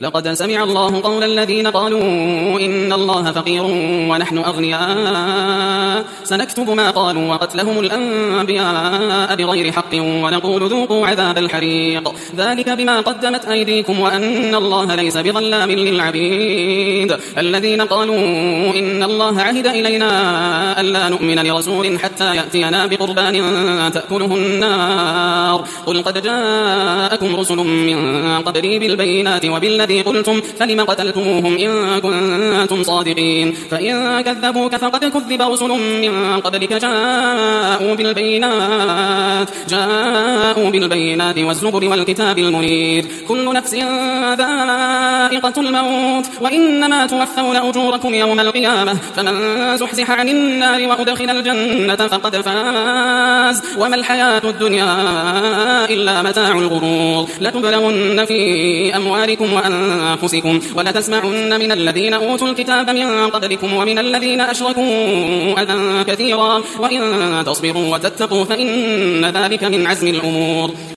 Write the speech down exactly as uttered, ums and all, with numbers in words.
لقد سمع الله قول الذين قالوا إن الله فقير ونحن أغنياء سنكتب ما قالوا وقتلهم الأنبياء بغير حق ونقول ذوقوا عذاب الحريق ذلك بما قدمت أيديكم وأن الله ليس بظلام للعبيد الذين قالوا إن الله عهد إلينا ألا نؤمن لرسول حتى يأتينا بقربان تأكله النار قل قد جاءكم رسل من قبلي بالبينات وبالذي قلتم فلم قتلتموهم إن كنتم صادقين فإن كذبوك فقد كذب رسل من قبلك جاءوا بالبينات جاءوا بالبينات والزبر والكتاب المنير كل نفس ذائقة الموت وإنما توفون أجوركم يوم القيامة فمن زحزح عن النار وأدخل الجنة فقد فاز وما الحياة الدنيا إلا متاع الغرور لتبلون في أموالكم وأنفسكم ولتسمعن من الذين أوتوا الكتاب من قبلكم ومن الذين أشركوا أذى كثيرا وإن تصبروا وتتقوا فإن ذلك من عزم الأمور